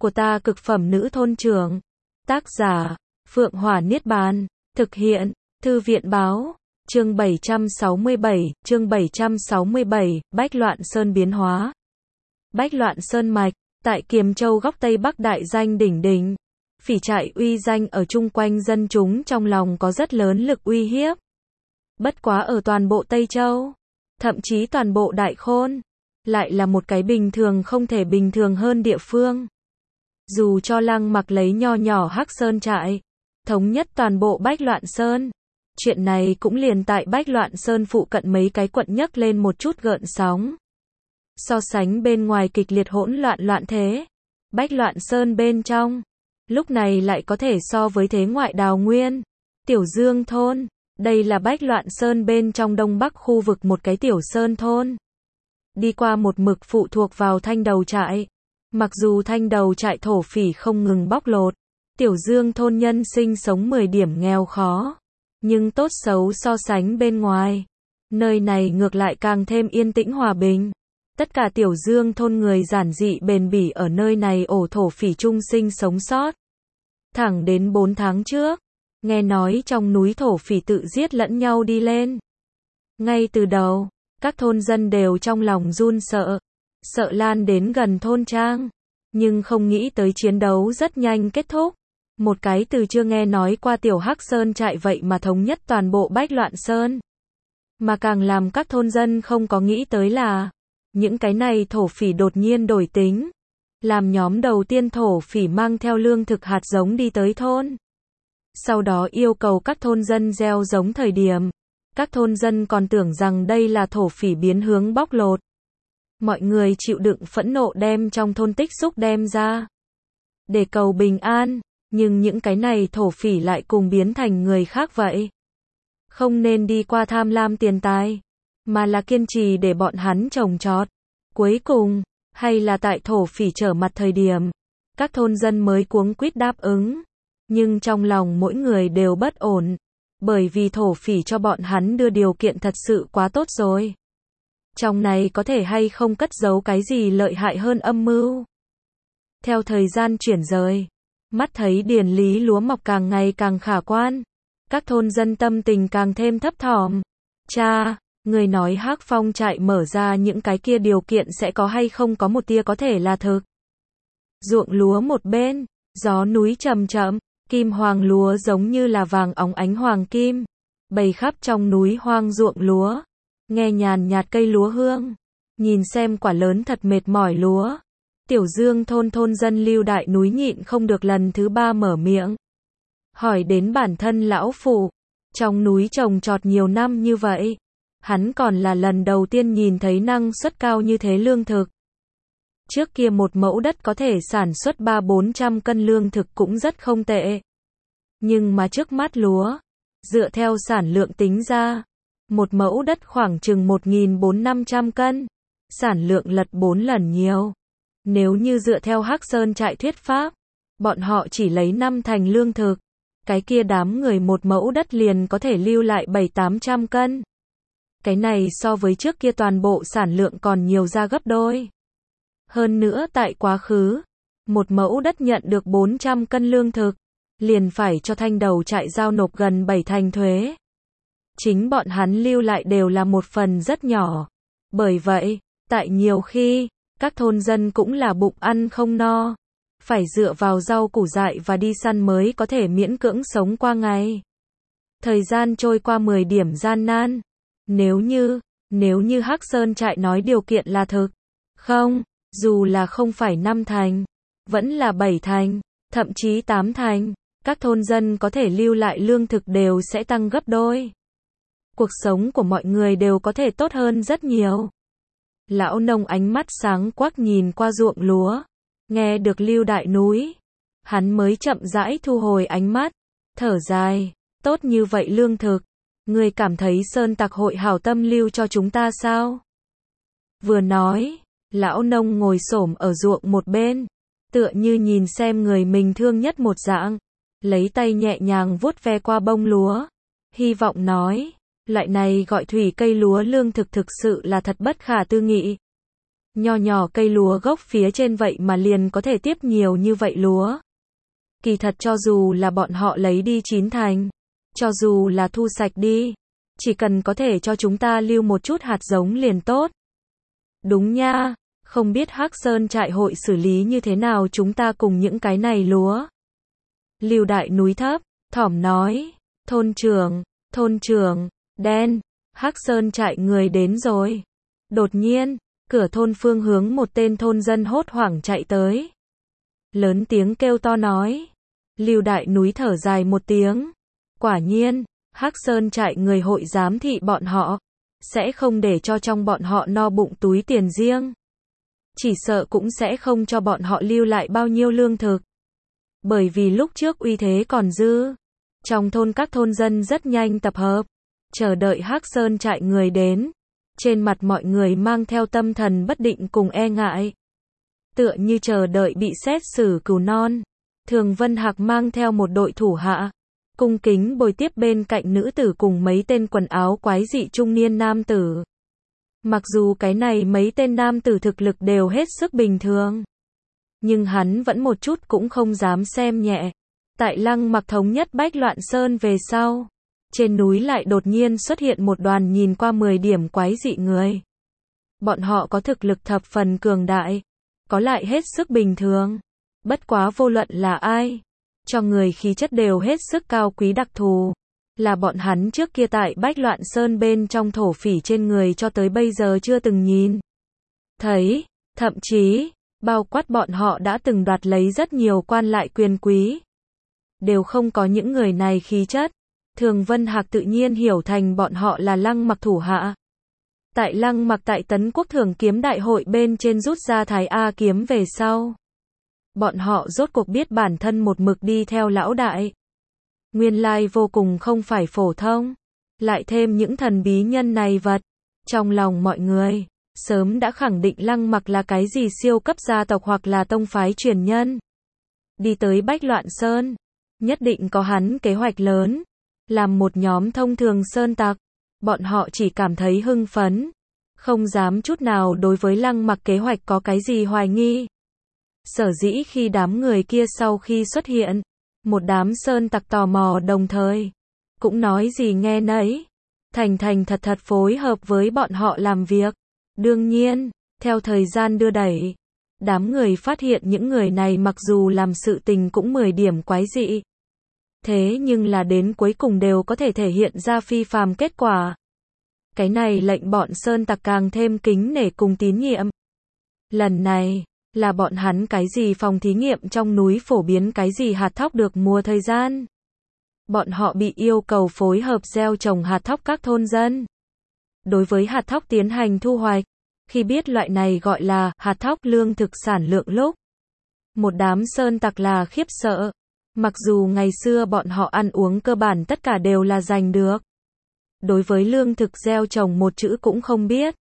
của ta cực phẩm nữ thôn trưởng. Tác giả, Phượng Hỏa Niết Bàn. Thực hiện, Thư viện Báo. Chương 767, Bách Loạn Sơn biến hóa. Bách Loạn Sơn mạch, tại Kiềm Châu góc Tây Bắc đại danh đỉnh đỉnh. Phỉ trại uy danh ở chung quanh dân chúng trong lòng có rất lớn lực uy hiếp. Bất quá ở toàn bộ Tây Châu, thậm chí toàn bộ Đại Khôn, lại là một cái bình thường không thể bình thường hơn địa phương. Dù cho Lăng Mặc lấy nho nhỏ Hắc Sơn trại, thống nhất toàn bộ Bách Loạn Sơn, chuyện này cũng liền tại Bách Loạn Sơn phụ cận mấy cái quận nhấc lên một chút gợn sóng. So sánh bên ngoài kịch liệt hỗn loạn thế, Bách Loạn Sơn bên trong, lúc này lại có thể so với thế ngoại đào nguyên. Tiểu Dương thôn, đây là Bách Loạn Sơn bên trong đông bắc khu vực một cái tiểu sơn thôn. Đi qua một mực phụ thuộc vào Thanh Đầu trại. Mặc dù Thanh Đầu trại thổ phỉ không ngừng bóc lột, Tiểu Dương thôn nhân sinh sống 10 điểm nghèo khó, nhưng tốt xấu so sánh bên ngoài, nơi này ngược lại càng thêm yên tĩnh hòa bình. Tất cả Tiểu Dương thôn người giản dị bền bỉ ở nơi này ổ thổ phỉ chung sinh sống sót. Thẳng đến 4 tháng trước, nghe nói trong núi thổ phỉ tự giết lẫn nhau đi lên. Ngay từ đầu, các thôn dân đều trong lòng run sợ, sợ lan đến gần thôn trang, nhưng không nghĩ tới chiến đấu rất nhanh kết thúc. Một cái từ chưa nghe nói qua tiểu Hắc Sơn trại vậy mà thống nhất toàn bộ Bách Loạn Sơn. Mà càng làm các thôn dân không có nghĩ tới là, những cái này thổ phỉ đột nhiên đổi tính, làm nhóm đầu tiên thổ phỉ mang theo lương thực hạt giống đi tới thôn. Sau đó yêu cầu các thôn dân gieo giống thời điểm, các thôn dân còn tưởng rằng đây là thổ phỉ biến hướng bóc lột. Mọi người chịu đựng phẫn nộ đem trong thôn tích xúc đem ra để cầu bình an, nhưng những cái này thổ phỉ lại cùng biến thành người khác vậy. Không nên đi qua tham lam tiền tài, mà là kiên trì để bọn hắn trồng trọt. Cuối cùng, hay là tại thổ phỉ trở mặt thời điểm, các thôn dân mới cuống quýt đáp ứng. Nhưng trong lòng mỗi người đều bất ổn, bởi vì thổ phỉ cho bọn hắn đưa điều kiện thật sự quá tốt rồi. Trong này có thể hay không cất giấu cái gì lợi hại hơn âm mưu. Theo thời gian chuyển rời, mắt thấy điền lý lúa mọc càng ngày càng khả quan, các thôn dân tâm tình càng thêm thấp thỏm. Cha, người nói Hắc Phong trại mở ra những cái kia điều kiện sẽ có hay không có một tia có thể là thực. Ruộng lúa một bên, gió núi chậm chậm, kim hoàng lúa giống như là vàng óng ánh hoàng kim, bày khắp trong núi hoang ruộng lúa. Nghe nhàn nhạt cây lúa hương, nhìn xem quả lớn thật mệt mỏi lúa. Tiểu Dương thôn dân Lưu Đại núi nhịn không được lần thứ 3 mở miệng. Hỏi đến bản thân lão phụ, trong núi trồng trọt nhiều năm như vậy, hắn còn là lần đầu tiên nhìn thấy năng suất cao như thế lương thực. Trước kia một mẫu đất có thể sản xuất 300-400 cân lương thực cũng rất không tệ. Nhưng mà trước mắt lúa, dựa theo sản lượng tính ra, một mẫu đất khoảng chừng 1.400-500 cân, sản lượng lật 4 lần nhiều. Nếu như dựa theo Hắc Sơn trại thuyết pháp, bọn họ chỉ lấy 5 thành lương thực, cái kia đám người một mẫu đất liền có thể lưu lại 700-800 cân. Cái này so với trước kia toàn bộ sản lượng còn nhiều ra gấp đôi. Hơn nữa tại quá khứ, một mẫu đất nhận được 400 cân lương thực, liền phải cho Thanh Đầu trại giao nộp gần 7 thành thuế. Chính bọn hắn lưu lại đều là một phần rất nhỏ. Bởi vậy, tại nhiều khi, các thôn dân cũng là bụng ăn không no, phải dựa vào rau củ dại và đi săn mới có thể miễn cưỡng sống qua ngày. Thời gian trôi qua 10 điểm gian nan. Nếu như Hắc Sơn trại nói điều kiện là thực, không, dù là không phải 5 thành, vẫn là 7 thành, thậm chí 8 thành, các thôn dân có thể lưu lại lương thực đều sẽ tăng gấp đôi. Cuộc sống của mọi người đều có thể tốt hơn rất nhiều. Lão nông ánh mắt sáng quắc nhìn qua ruộng lúa, nghe được Lưu Đại núi, hắn mới chậm rãi thu hồi ánh mắt, thở dài, tốt như vậy lương thực, người cảm thấy Sơn Tặc hội hảo tâm lưu cho chúng ta sao? Vừa nói, lão nông ngồi xổm ở ruộng một bên, tựa như nhìn xem người mình thương nhất một dạng, lấy tay nhẹ nhàng vuốt ve qua bông lúa, hy vọng nói, loại này gọi thủy cây lúa lương thực thực sự là thật bất khả tư nghị. Nho nhỏ cây lúa gốc phía trên vậy mà liền có thể tiếp nhiều như vậy lúa. Kỳ thật cho dù là bọn họ lấy đi chín thành, cho dù là thu sạch đi, chỉ cần có thể cho chúng ta lưu một chút hạt giống liền tốt. Đúng nha, không biết Hắc Sơn trại hội xử lý như thế nào chúng ta cùng những cái này lúa. Lưu Đại Núi thấp thỏm nói, thôn trưởng, đen, Hắc Sơn trại người đến rồi. Đột nhiên, cửa thôn phương hướng một tên thôn dân hốt hoảng chạy tới. Lớn tiếng kêu to nói. Lưu Đại Núi thở dài một tiếng. Quả nhiên, Hắc Sơn trại người hội giám thị bọn họ, sẽ không để cho trong bọn họ no bụng túi tiền riêng. Chỉ sợ cũng sẽ không cho bọn họ lưu lại bao nhiêu lương thực. Bởi vì lúc trước uy thế còn dư. Trong thôn các thôn dân rất nhanh tập hợp, chờ đợi Hắc Sơn trại người đến. Trên mặt mọi người mang theo tâm thần bất định cùng e ngại. Tựa như chờ đợi bị xét xử cừu non. Thường Vân Hạc mang theo một đội thủ hạ, cung kính bồi tiếp bên cạnh nữ tử cùng mấy tên quần áo quái dị trung niên nam tử. Mặc dù cái này mấy tên nam tử thực lực đều hết sức bình thường, nhưng hắn vẫn một chút cũng không dám xem nhẹ. Tại Lăng Mặc thống nhất Bách Loạn Sơn về sau, trên núi lại đột nhiên xuất hiện một đoàn nhìn qua 10 điểm quái dị người. Bọn họ có thực lực thập phần cường đại, có lại hết sức bình thường. Bất quá vô luận là ai, cho người khí chất đều hết sức cao quý đặc thù, là bọn hắn trước kia tại Bách Loạn Sơn bên trong thổ phỉ trên người cho tới bây giờ chưa từng nhìn thấy, thậm chí, bao quát bọn họ đã từng đoạt lấy rất nhiều quan lại quyền quý. Đều không có những người này khí chất. Thường Vân Hạc tự nhiên hiểu thành bọn họ là Lăng Mặc thủ hạ. Tại Lăng Mặc tại Tấn Quốc Thường Kiếm Đại hội bên trên rút ra Thái A kiếm về sau, bọn họ rốt cuộc biết bản thân một mực đi theo lão đại. Nguyên lai vô cùng không phải phổ thông. Lại thêm những thần bí nhân này vật. Trong lòng mọi người, sớm đã khẳng định Lăng Mặc là cái gì siêu cấp gia tộc hoặc là tông phái truyền nhân. Đi tới Bách Loạn Sơn, nhất định có hắn kế hoạch lớn. Làm một nhóm thông thường sơn tặc, bọn họ chỉ cảm thấy hưng phấn. Không dám chút nào đối với Lăng Mặc kế hoạch có cái gì hoài nghi. Sở dĩ khi đám người kia sau khi xuất hiện, một đám sơn tặc tò mò đồng thời, cũng nói gì nghe nấy, thành thật phối hợp với bọn họ làm việc. Đương nhiên, theo thời gian đưa đẩy, đám người phát hiện những người này mặc dù làm sự tình cũng 10 điểm quái dị, thế nhưng là đến cuối cùng đều có thể thể hiện ra phi phàm kết quả. Cái này lệnh bọn sơn tặc càng thêm kính nể cùng tín nhiệm. Lần này, là bọn hắn cái gì phòng thí nghiệm trong núi phổ biến cái gì hạt thóc được mùa thời gian. Bọn họ bị yêu cầu phối hợp gieo trồng hạt thóc các thôn dân. Đối với hạt thóc tiến hành thu hoạch, khi biết loại này gọi là hạt thóc lương thực sản lượng lúc, một đám sơn tặc là khiếp sợ. Mặc dù ngày xưa bọn họ ăn uống cơ bản tất cả đều là giành được. Đối với lương thực gieo trồng một chữ cũng không biết,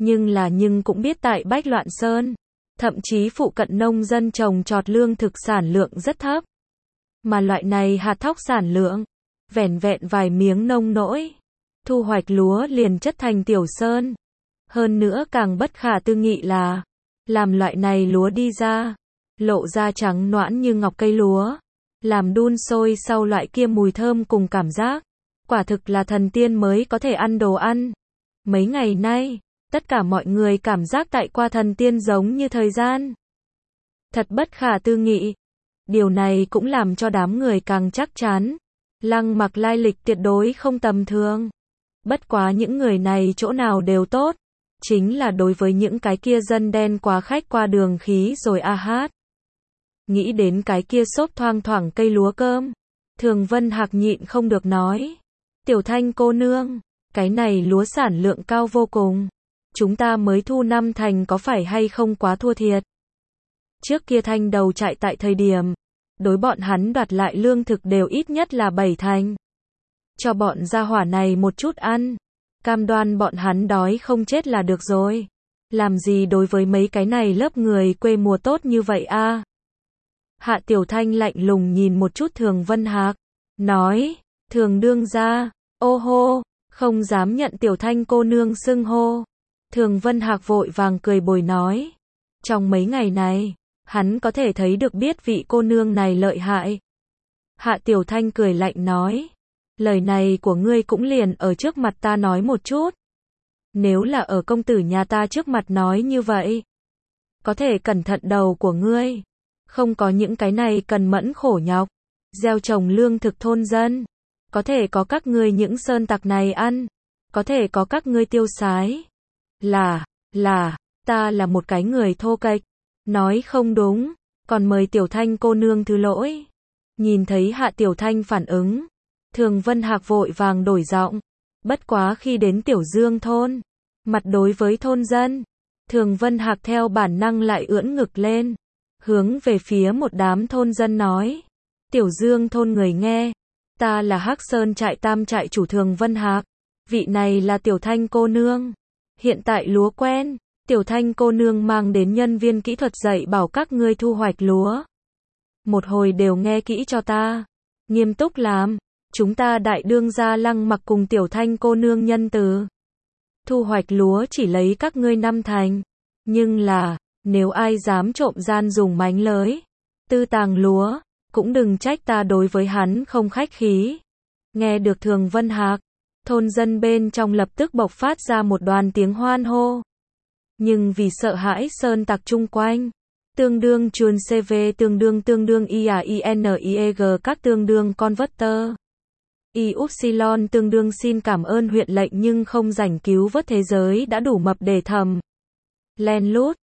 nhưng cũng biết tại Bách Loạn Sơn, thậm chí phụ cận nông dân trồng trọt lương thực sản lượng rất thấp. Mà loại này hạt thóc sản lượng, vẻn vẹn vài miếng nông nỗi, thu hoạch lúa liền chất thành tiểu sơn. Hơn nữa càng bất khả tư nghị là, làm loại này lúa đi ra, lộ ra trắng nõn như ngọc cây lúa, làm đun sôi sau loại kia mùi thơm cùng cảm giác, quả thực là thần tiên mới có thể ăn đồ ăn. Mấy ngày nay, tất cả mọi người cảm giác tại qua thần tiên giống như thời gian. Thật bất khả tư nghị. Điều này cũng làm cho đám người càng chắc chắn. Lăng Mặc lai lịch tuyệt đối không tầm thường. Bất quá những người này chỗ nào đều tốt. Chính là đối với những cái kia dân đen quá khách qua đường khí rồi a hát. Nghĩ đến cái kia xốp thoang thoảng cây lúa cơm. Thường Vân Hạc nhịn không được nói. Tiểu Thanh cô nương, cái này lúa sản lượng cao vô cùng. Chúng ta mới thu 5 thành có phải hay không quá thua thiệt. Trước kia Thanh đầu chạy tại thời điểm, đối bọn hắn đoạt lại lương thực đều ít nhất là 7 thành. Cho bọn gia hỏa này một chút ăn, cam đoan bọn hắn đói không chết là được rồi. Làm gì đối với mấy cái này lớp người quê mùa tốt như vậy a? Hạ Tiểu Thanh lạnh lùng nhìn một chút Thường Vân Hạc, nói, Thường đương gia, ô hô, không dám nhận Tiểu Thanh cô nương xưng hô. Thường Vân Hạc vội vàng cười bồi nói. Trong mấy ngày này, hắn có thể thấy được biết vị cô nương này lợi hại. Hạ Tiểu Thanh cười lạnh nói. Lời này của ngươi cũng liền ở trước mặt ta nói một chút. Nếu là ở công tử nhà ta trước mặt nói như vậy, có thể cẩn thận đầu của ngươi. Không có những cái này cần mẫn khổ nhọc, gieo trồng lương thực thôn dân. Có thể có các ngươi những sơn tặc này ăn. Có thể có các ngươi tiêu sái. Ta là một cái người thô kệch. Nói không đúng, còn mời Tiểu Thanh cô nương thứ lỗi. Nhìn thấy Hạ Tiểu Thanh phản ứng, Thường Vân Hạc vội vàng đổi giọng. Bất quá khi đến Tiểu Dương thôn, mặt đối với thôn dân, Thường Vân Hạc theo bản năng lại ưỡn ngực lên, hướng về phía một đám thôn dân nói. Tiểu Dương thôn người nghe, ta là Hắc Sơn trại Tam trại chủ Thường Vân Hạc, vị này là Tiểu Thanh cô nương. Hiện tại lúa quen, Tiểu Thanh cô nương mang đến nhân viên kỹ thuật dạy bảo các ngươi thu hoạch lúa. Một hồi đều nghe kỹ cho ta, nghiêm túc làm, chúng ta đại đương gia Lăng Mặc cùng Tiểu Thanh cô nương nhân từ. Thu hoạch lúa chỉ lấy các ngươi 5 thành, nhưng là, nếu ai dám trộm gian dùng mánh lới, tư tàng lúa, cũng đừng trách ta đối với hắn không khách khí. Nghe được Thường Vân Hạc, thôn dân bên trong lập tức bộc phát ra một đoàn tiếng hoan hô. Nhưng vì sợ hãi sơn tặc chung quanh, tương đương chuồn CV tương đương IAINIEG các tương đương converter. Y-Upsilon tương đương xin cảm ơn huyện lệnh nhưng không rảnh cứu vớt thế giới đã đủ mập để thầm. Len lút,